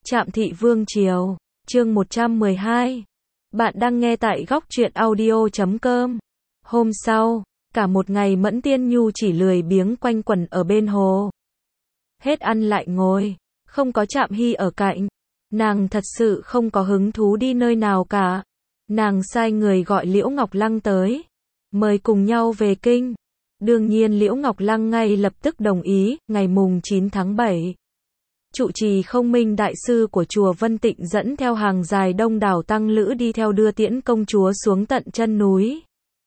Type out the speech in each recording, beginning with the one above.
Trạm Thị Vương Triều, chương 112. Bạn đang nghe tại góc truyện audio.com. Hôm sau, cả một ngày Mẫn Tiên Nhu chỉ lười biếng quanh quẩn ở bên hồ. Hết ăn lại ngồi, không có Trạm Hy ở cạnh. Nàng thật sự không có hứng thú đi nơi nào cả. Nàng sai người gọi Liễu Ngọc Lăng tới, mời cùng nhau về kinh. Đương nhiên Liễu Ngọc Lăng ngay lập tức đồng ý. Ngày mùng 9 tháng 7. Trụ trì Không Minh đại sư của chùa Vân Tịnh dẫn theo hàng dài đông đảo tăng lữ đi theo đưa tiễn công chúa xuống tận chân núi.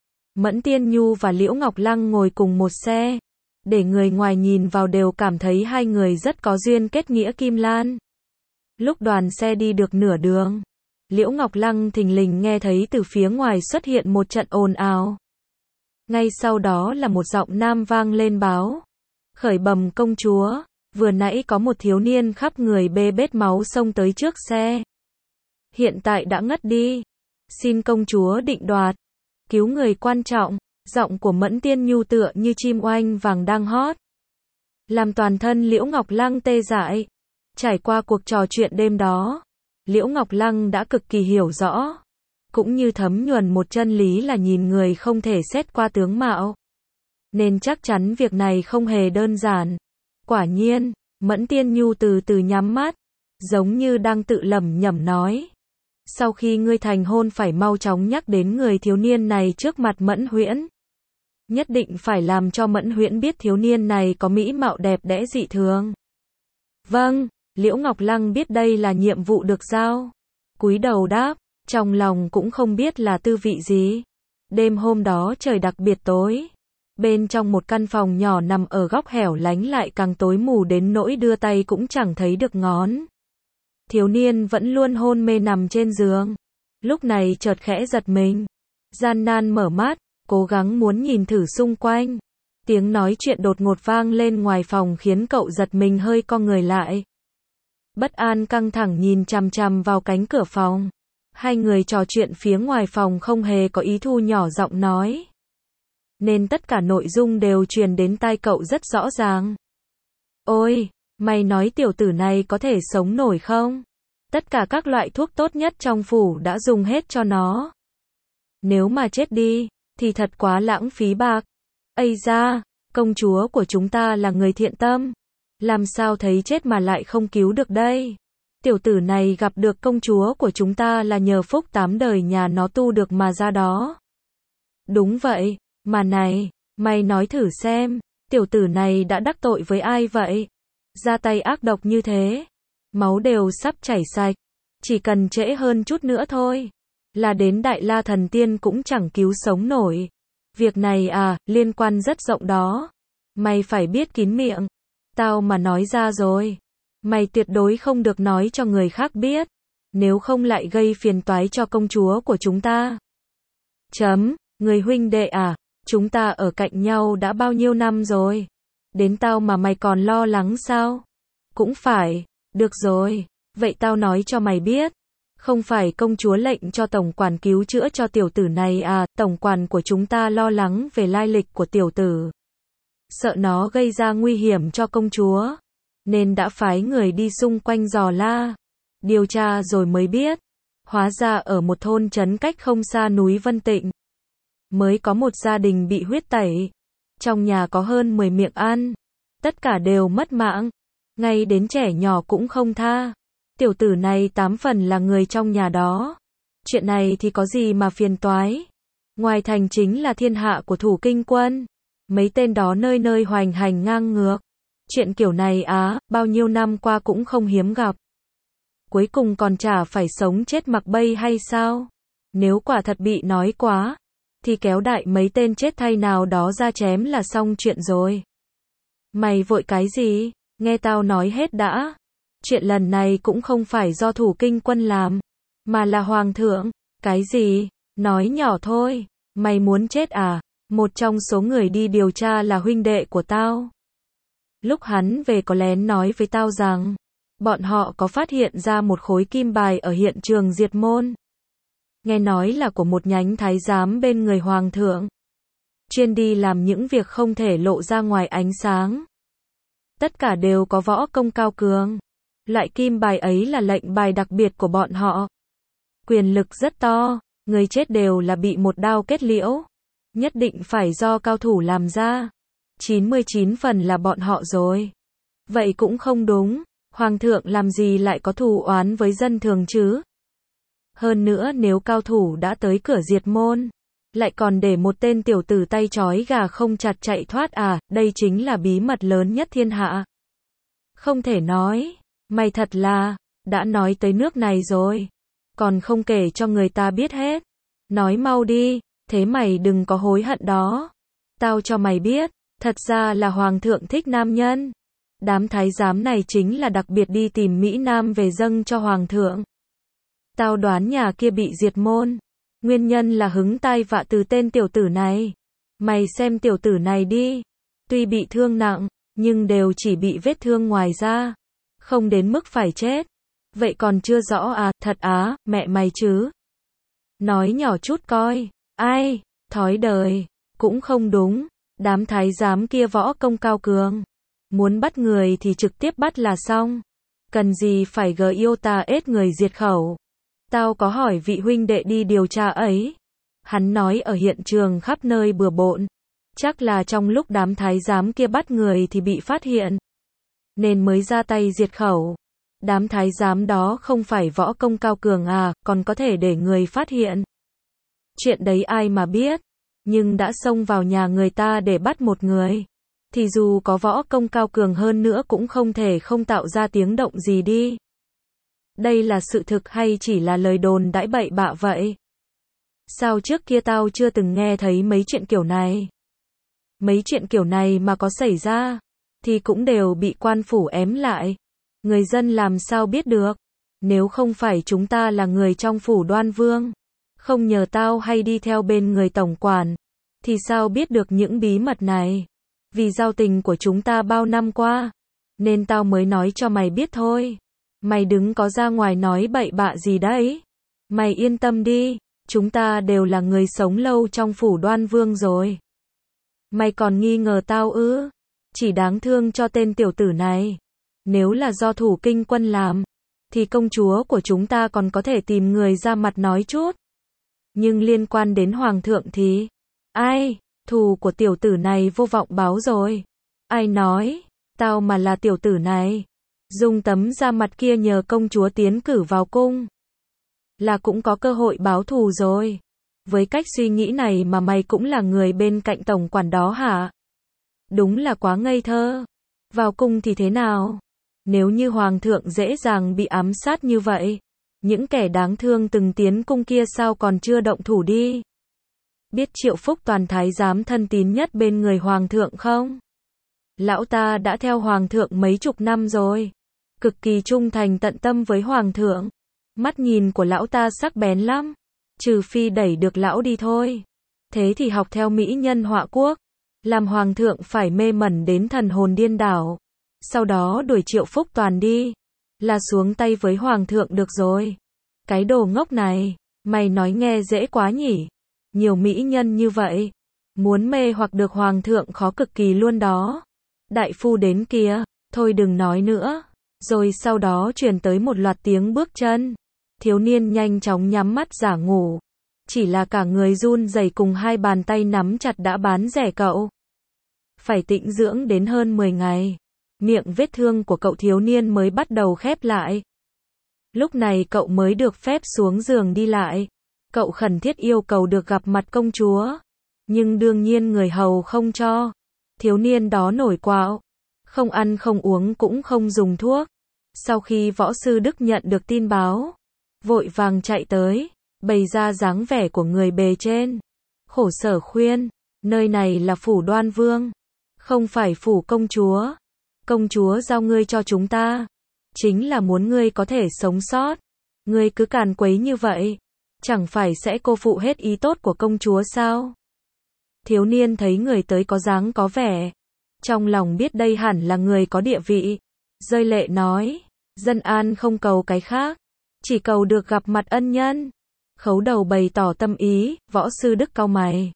Mẫn Tiên Nhu và Liễu Ngọc Lăng ngồi cùng một xe, để người ngoài nhìn vào đều cảm thấy hai người rất có duyên kết nghĩa kim lan. Lúc đoàn xe đi được nửa đường, Liễu Ngọc Lăng thình lình nghe thấy từ phía ngoài xuất hiện một trận ồn ào. Ngay sau đó là một giọng nam vang lên báo: "Khởi bẩm công chúa, vừa nãy có một thiếu niên khắp người bê bết máu xông tới trước xe. Hiện tại đã ngất đi. Xin công chúa định đoạt, cứu người quan trọng." Giọng của Mẫn Tiên Nhu tựa như chim oanh vàng đang hót, làm toàn thân Liễu Ngọc Lăng tê dại. Trải qua cuộc trò chuyện đêm đó, Liễu Ngọc Lăng đã cực kỳ hiểu rõ, cũng như thấm nhuần một chân lý là nhìn người không thể xét qua tướng mạo. Nên chắc chắn việc này không hề đơn giản. Quả nhiên, Mẫn Tiên Nhu từ từ nhắm mắt, giống như đang tự lẩm nhẩm nói: "Sau khi ngươi thành hôn phải mau chóng nhắc đến người thiếu niên này trước mặt Mẫn Huyễn. Nhất định phải làm cho Mẫn Huyễn biết thiếu niên này có mỹ mạo đẹp đẽ dị thường." "Vâng." Liễu Ngọc Lăng biết đây là nhiệm vụ được giao, cúi đầu đáp, trong lòng cũng không biết là tư vị gì. Đêm hôm đó trời đặc biệt tối. Bên trong một căn phòng nhỏ nằm ở góc hẻo lánh lại càng tối mù đến nỗi đưa tay cũng chẳng thấy được ngón. Thiếu niên vẫn luôn hôn mê nằm trên giường. Lúc này chợt khẽ giật mình, gian nan mở mắt, cố gắng muốn nhìn thử xung quanh. Tiếng nói chuyện đột ngột vang lên ngoài phòng khiến cậu giật mình hơi co người lại. Bất an căng thẳng nhìn chằm chằm vào cánh cửa phòng. Hai người trò chuyện phía ngoài phòng không hề có ý thu nhỏ giọng nói, nên tất cả nội dung đều truyền đến tai cậu rất rõ ràng. "Ôi, mày nói tiểu tử này có thể sống nổi không? Tất cả các loại thuốc tốt nhất trong phủ đã dùng hết cho nó. Nếu mà chết đi, thì thật quá lãng phí bạc. Ây da, công chúa của chúng ta là người thiện tâm. Làm sao thấy chết mà lại không cứu được đây? Tiểu tử này gặp được công chúa của chúng ta là nhờ phúc 8 đời nhà nó tu được mà ra đó." "Đúng vậy, mà này, mày nói thử xem, tiểu tử này đã đắc tội với ai vậy? Ra tay ác độc như thế, máu đều sắp chảy sạch, chỉ cần trễ hơn chút nữa thôi, là đến Đại La Thần Tiên cũng chẳng cứu sống nổi. Việc này à, liên quan rất rộng đó. Mày phải biết kín miệng. Tao mà nói ra rồi, mày tuyệt đối không được nói cho người khác biết, nếu không lại gây phiền toái cho công chúa của chúng ta." Người huynh đệ à, chúng ta ở cạnh nhau đã bao nhiêu năm rồi, đến tao mà mày còn lo lắng sao? Cũng phải, được rồi, vậy tao nói cho mày biết, không phải công chúa lệnh cho tổng quản cứu chữa cho tiểu tử này à, tổng quản của chúng ta lo lắng về lai lịch của tiểu tử, sợ nó gây ra nguy hiểm cho công chúa, nên đã phái người đi xung quanh dò la, điều tra rồi mới biết, hóa ra ở một thôn trấn cách không xa núi Vân Tịnh, mới có một gia đình bị huyết tẩy. Trong nhà có hơn 10 miệng ăn, tất cả đều mất mạng, ngay đến trẻ nhỏ cũng không tha. Tiểu tử này 8 phần là người trong nhà đó. Chuyện này thì có gì mà phiền toái? Ngoài thành chính là thiên hạ của Thủ Kinh quân, mấy tên đó nơi nơi hoành hành ngang ngược. Chuyện kiểu này á, bao nhiêu năm qua cũng không hiếm gặp. Cuối cùng còn chả phải sống chết mặc bay hay sao? Nếu quả thật bị nói quá, thì kéo đại mấy tên chết thay nào đó ra chém là xong chuyện rồi." "Mày vội cái gì? Nghe tao nói hết đã. Chuyện lần này cũng không phải do Thủ Kinh quân làm, mà là Hoàng thượng." "Cái gì? Nói nhỏ thôi. Mày muốn chết à? Một trong số người đi điều tra là huynh đệ của tao. Lúc hắn về có lén nói với tao rằng, bọn họ có phát hiện ra một khối kim bài ở hiện trường diệt môn. Nghe nói là của một nhánh thái giám bên người hoàng thượng. Chuyên đi làm những việc không thể lộ ra ngoài ánh sáng. Tất cả đều có võ công cao cường. Loại kim bài ấy là lệnh bài đặc biệt của bọn họ. Quyền lực rất to, người chết đều là bị một đao kết liễu. Nhất định phải do cao thủ làm ra. 99 phần là bọn họ rồi. Vậy cũng không đúng, Hoàng thượng làm gì lại có thù oán với dân thường chứ? Hơn nữa nếu cao thủ đã tới cửa diệt môn, lại còn để một tên tiểu tử tay trói gà không chặt chạy thoát à, đây chính là bí mật lớn nhất thiên hạ. Không thể nói, mày thật là, đã nói tới nước này rồi, còn không kể cho người ta biết hết. Nói mau đi, thế mày đừng có hối hận đó. Tao cho mày biết, thật ra là Hoàng thượng thích nam nhân. Đám thái giám này chính là đặc biệt đi tìm Mỹ Nam về dâng cho Hoàng thượng. Tao đoán nhà kia bị diệt môn. Nguyên nhân là hứng tai vạ từ tên tiểu tử này. Mày xem tiểu tử này đi. Tuy bị thương nặng, nhưng đều chỉ bị vết thương ngoài da. Không đến mức phải chết. Vậy còn chưa rõ à, thật á, mẹ mày chứ. Nói nhỏ chút coi. Ai, thói đời. Cũng không đúng. Đám thái giám kia võ công cao cường. Muốn bắt người thì trực tiếp bắt là xong. Cần gì phải gờ yêu ta ết người diệt khẩu. Tao có hỏi vị huynh đệ đi điều tra ấy. Hắn nói ở hiện trường khắp nơi bừa bộn. Chắc là trong lúc đám thái giám kia bắt người thì bị phát hiện. Nên mới ra tay diệt khẩu. Đám thái giám đó không phải võ công cao cường à, còn có thể để người phát hiện. Chuyện đấy ai mà biết. Nhưng đã xông vào nhà người ta để bắt một người. Thì dù có võ công cao cường hơn nữa cũng không thể không tạo ra tiếng động gì đi. Đây là sự thực hay chỉ là lời đồn đãi bậy bạ vậy? Sao trước kia tao chưa từng nghe thấy mấy chuyện kiểu này? Mấy chuyện kiểu này mà có xảy ra, thì cũng đều bị quan phủ ém lại. Người dân làm sao biết được? Nếu không phải chúng ta là người trong phủ Đoan Vương, không nhờ tao hay đi theo bên người tổng quản, thì sao biết được những bí mật này? Vì giao tình của chúng ta bao năm qua, nên tao mới nói cho mày biết thôi. Mày đừng có ra ngoài nói bậy bạ gì đấy. Mày yên tâm đi, chúng ta đều là người sống lâu trong phủ Đoan Vương rồi. Mày còn nghi ngờ tao ư? Chỉ đáng thương cho tên tiểu tử này. Nếu là do thủ kinh quân làm, thì công chúa của chúng ta còn có thể tìm người ra mặt nói chút. Nhưng liên quan đến Hoàng thượng thì, ai, thù của tiểu tử này vô vọng báo rồi. Ai nói, tao mà là tiểu tử này, dùng tấm da mặt kia nhờ công chúa tiến cử vào cung, là cũng có cơ hội báo thù rồi. Với cách suy nghĩ này mà mày cũng là người bên cạnh tổng quản đó hả? Đúng là quá ngây thơ. Vào cung thì thế nào? Nếu như Hoàng thượng dễ dàng bị ám sát như vậy, những kẻ đáng thương từng tiến cung kia sao còn chưa động thủ đi? Biết Triệu Phúc Toàn thái giám thân tín nhất bên người Hoàng thượng không? Lão ta đã theo Hoàng thượng mấy chục năm rồi. Cực kỳ trung thành tận tâm với Hoàng thượng. Mắt nhìn của lão ta sắc bén lắm. Trừ phi đẩy được lão đi thôi. Thế thì học theo mỹ nhân họa quốc. Làm Hoàng thượng phải mê mẩn đến thần hồn điên đảo. Sau đó đuổi Triệu Phúc Toàn đi. Là xuống tay với Hoàng thượng được rồi. Cái đồ ngốc này, mày nói nghe dễ quá nhỉ. Nhiều mỹ nhân như vậy. Muốn mê hoặc được Hoàng thượng khó cực kỳ luôn đó. Đại phu đến kìa, thôi đừng nói nữa. Rồi sau đó truyền tới một loạt tiếng bước chân. Thiếu niên nhanh chóng nhắm mắt giả ngủ. Chỉ là cả người run rẩy cùng hai bàn tay nắm chặt đã bán rẻ cậu. Phải tĩnh dưỡng đến hơn 10 ngày. Miệng vết thương của cậu thiếu niên mới bắt đầu khép lại. Lúc này cậu mới được phép xuống giường đi lại. Cậu khẩn thiết yêu cầu được gặp mặt công chúa. Nhưng đương nhiên người hầu không cho. Thiếu niên đó nổi quạo. Không ăn không uống cũng không dùng thuốc. Sau khi võ sư Đức nhận được tin báo, vội vàng chạy tới, bày ra dáng vẻ của người bề trên. Khổ sở khuyên, nơi này là phủ Đoan Vương, không phải phủ công chúa. Công chúa giao ngươi cho chúng ta, chính là muốn ngươi có thể sống sót. Ngươi cứ càn quấy như vậy, chẳng phải sẽ cô phụ hết ý tốt của công chúa sao? Thiếu niên thấy người tới có dáng có vẻ, trong lòng biết đây hẳn là người có địa vị, rơi lệ nói, dân an không cầu cái khác, chỉ cầu được gặp mặt ân nhân. Khấu đầu bày tỏ tâm ý, võ sư Đức cau mày.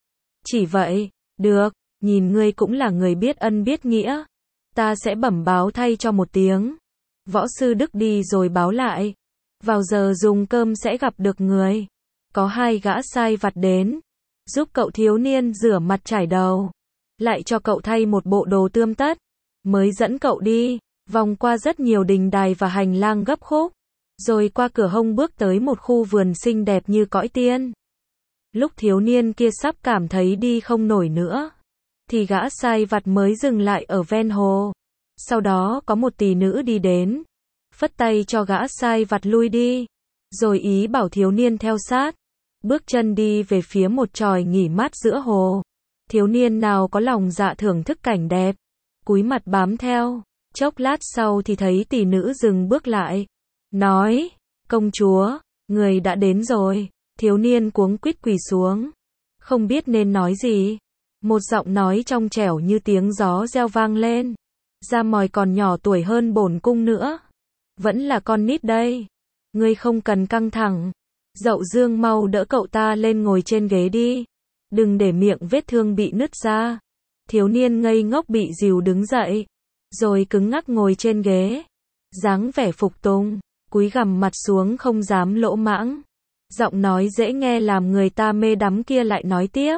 Chỉ vậy, được, nhìn ngươi cũng là người biết ân biết nghĩa, ta sẽ bẩm báo thay cho một tiếng. Võ sư Đức đi rồi báo lại. Vào giờ dùng cơm sẽ gặp được người. Có hai gã sai vặt đến. Giúp cậu thiếu niên rửa mặt chải đầu. Lại cho cậu thay một bộ đồ tươm tất. Mới dẫn cậu đi. Vòng qua rất nhiều đình đài và hành lang gấp khúc. Rồi qua cửa hông bước tới một khu vườn xinh đẹp như cõi tiên. Lúc thiếu niên kia sắp cảm thấy đi không nổi nữa. Thì gã sai vặt mới dừng lại ở ven hồ. Sau đó có một tỷ nữ đi đến. Phất tay cho gã sai vặt lui đi. Rồi ý bảo thiếu niên theo sát. Bước chân đi về phía một chòi nghỉ mát giữa hồ. Thiếu niên nào có lòng dạ thưởng thức cảnh đẹp. Cúi mặt bám theo. Chốc lát sau thì thấy tỷ nữ dừng bước lại. Nói, công chúa, người đã đến rồi. Thiếu niên cuống quýt quỳ xuống. Không biết nên nói gì. Một giọng nói trong trẻo như tiếng gió reo vang lên. Ra mòi còn nhỏ tuổi hơn bổn cung nữa. Vẫn là con nít đây. Ngươi không cần căng thẳng. Dậu Dương mau đỡ cậu ta lên ngồi trên ghế đi. Đừng để miệng vết thương bị nứt ra. Thiếu niên ngây ngốc bị dìu đứng dậy. Rồi cứng ngắc ngồi trên ghế. Dáng vẻ phục tùng. Cúi gằm mặt xuống không dám lỗ mãng. Giọng nói dễ nghe làm người ta mê đắm kia lại nói tiếp.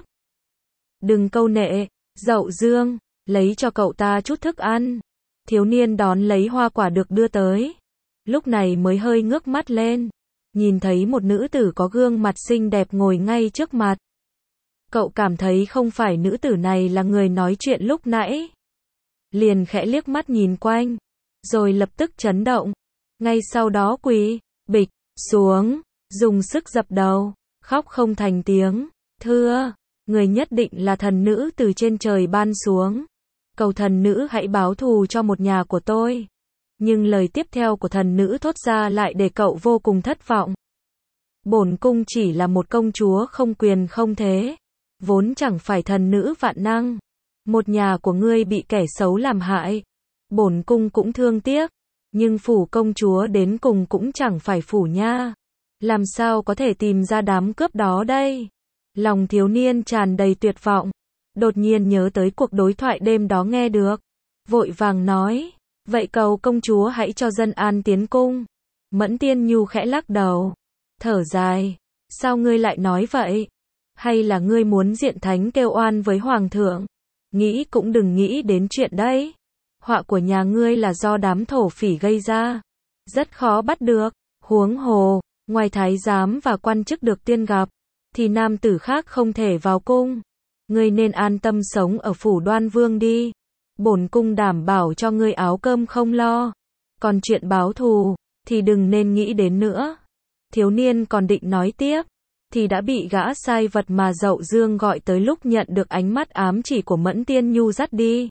Đừng câu nệ, Dậu Dương, lấy cho cậu ta chút thức ăn. Thiếu niên đón lấy hoa quả được đưa tới. Lúc này mới hơi ngước mắt lên. Nhìn thấy một nữ tử có gương mặt xinh đẹp ngồi ngay trước mặt. Cậu cảm thấy không phải nữ tử này là người nói chuyện lúc nãy. Liền khẽ liếc mắt nhìn quanh. Rồi lập tức chấn động. Ngay sau đó quỳ, bịch, xuống. Dùng sức dập đầu. Khóc không thành tiếng. Thưa, người nhất định là thần nữ từ trên trời ban xuống. Cầu thần nữ hãy báo thù cho một nhà của tôi. Nhưng lời tiếp theo của thần nữ thốt ra lại để cậu vô cùng thất vọng. Bổn cung chỉ là một công chúa không quyền không thế. Vốn chẳng phải thần nữ vạn năng. Một nhà của ngươi bị kẻ xấu làm hại. Bổn cung cũng thương tiếc. Nhưng phủ công chúa đến cùng cũng chẳng phải phủ nha. Làm sao có thể tìm ra đám cướp đó đây? Lòng thiếu niên tràn đầy tuyệt vọng. Đột nhiên nhớ tới cuộc đối thoại đêm đó nghe được. Vội vàng nói. Vậy cầu công chúa hãy cho dân an tiến cung. Mẫn Tiên Nhu khẽ lắc đầu. Thở dài. Sao ngươi lại nói vậy? Hay là ngươi muốn diện thánh kêu oan với hoàng thượng? Nghĩ cũng đừng nghĩ đến chuyện đấy. Họa của nhà ngươi là do đám thổ phỉ gây ra. Rất khó bắt được. Huống hồ, ngoài thái giám và quan chức được tiên gặp, thì nam tử khác không thể vào cung. Ngươi nên an tâm sống ở phủ Đoan Vương đi. Bổn cung đảm bảo cho ngươi áo cơm không lo. Còn chuyện báo thù, thì đừng nên nghĩ đến nữa. Thiếu niên còn định nói tiếp, thì đã bị gã sai vật mà Dậu Dương gọi tới lúc nhận được ánh mắt ám chỉ của Mẫn Tiên Nhu dắt đi.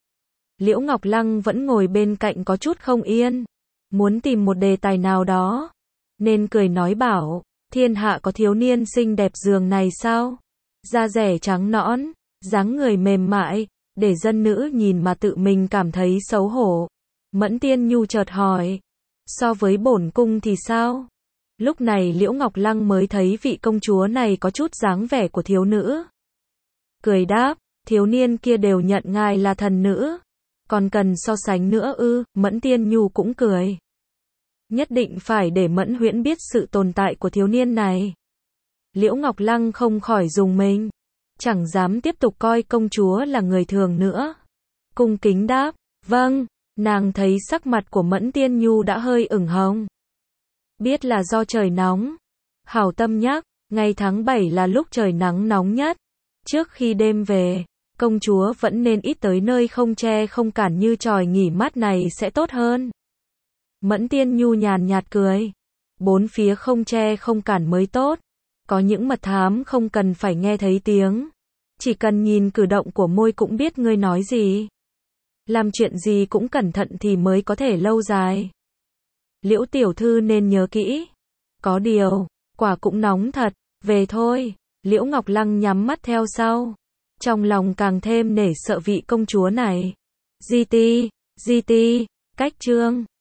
Liễu Ngọc Lăng vẫn ngồi bên cạnh có chút không yên. Muốn tìm một đề tài nào đó. Nên cười nói bảo, thiên hạ có thiếu niên xinh đẹp giường này sao? Da dẻ trắng nõn, dáng người mềm mại, để dân nữ nhìn mà tự mình cảm thấy xấu hổ. Mẫn Tiên Nhu chợt hỏi, so với bổn cung thì sao? Lúc này Liễu Ngọc Lăng mới thấy vị công chúa này có chút dáng vẻ của thiếu nữ. Cười đáp, thiếu niên kia đều nhận ngài là thần nữ. Còn cần so sánh nữa ư? Mẫn Tiên Nhu cũng cười. Nhất định phải để Mẫn Huyễn biết sự tồn tại của thiếu niên này. Liễu Ngọc Lăng không khỏi rùng mình. Chẳng dám tiếp tục coi công chúa là người thường nữa. Cung kính đáp, vâng. Nàng thấy sắc mặt của Mẫn Tiên Nhu đã hơi ửng hồng. Biết là do trời nóng. Hảo tâm nhắc, ngày tháng 7 là lúc trời nắng nóng nhất. Trước khi đêm về, công chúa vẫn nên ít tới nơi không che không cản như chòi nghỉ mát này sẽ tốt hơn. Mẫn Tiên Nhu nhàn nhạt cười. Bốn phía không che không cản mới tốt. Có những mật thám không cần phải nghe thấy tiếng. Chỉ cần nhìn cử động của môi cũng biết ngươi nói gì. Làm chuyện gì cũng cẩn thận thì mới có thể lâu dài. Liễu tiểu thư nên nhớ kỹ. Có điều, quả cũng nóng thật. Về thôi. Liễu Ngọc Lăng nhắm mắt theo sau. Trong lòng càng thêm nể sợ vị công chúa này. GT, cách chương